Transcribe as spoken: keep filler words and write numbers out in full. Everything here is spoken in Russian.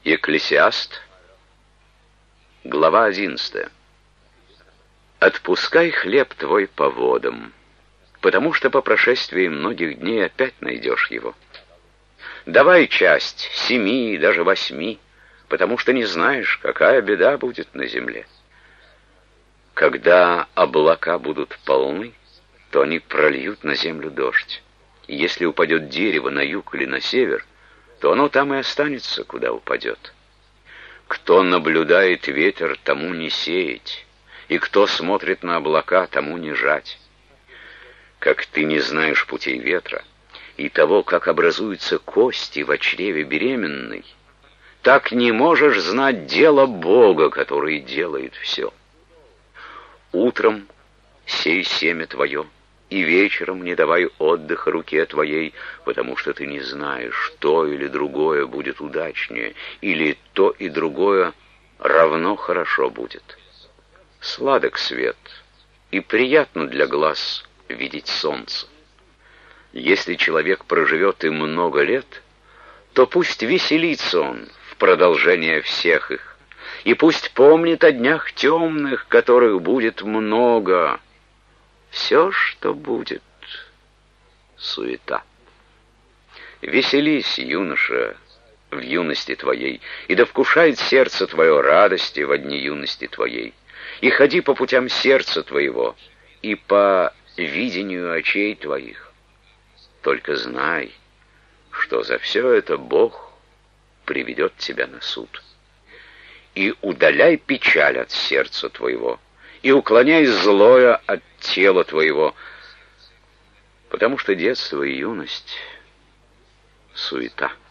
Екклесиаст, глава одиннадцатая. «Отпускай хлеб твой по водам, потому что по прошествии многих дней опять найдешь его. Давай часть семи, даже восьми, потому что не знаешь, какая беда будет на земле. Когда облака будут полны, то они прольют на землю дождь. И если упадет дерево на юг или на север, то оно там и останется, куда упадет. Кто наблюдает ветер, тому не сеять, и кто смотрит на облака, тому не жать. Как ты не знаешь путей ветра и того, как образуются кости в чреве беременной, так не можешь знать дело Бога, который делает все. Утром сей семя твое, и вечером не давай отдыха руке твоей, потому что ты не знаешь, то или другое будет удачнее, или то и другое равно хорошо будет. Сладок свет, и приятно для глаз видеть солнце. Если человек проживет и много лет, то пусть веселится он в продолжение всех их, и пусть помнит о днях темных, которых будет много. Все, что будет, суета. Веселись, юноша, в юности твоей, и да вкушает сердце твое радости во дни юности твоей, и ходи по путям сердца твоего, и по видению очей твоих. Только знай, что за все это Бог приведет тебя на суд. И удаляй печаль от сердца твоего, и уклоняй злое от тела твоего, потому что детство и юность — суета.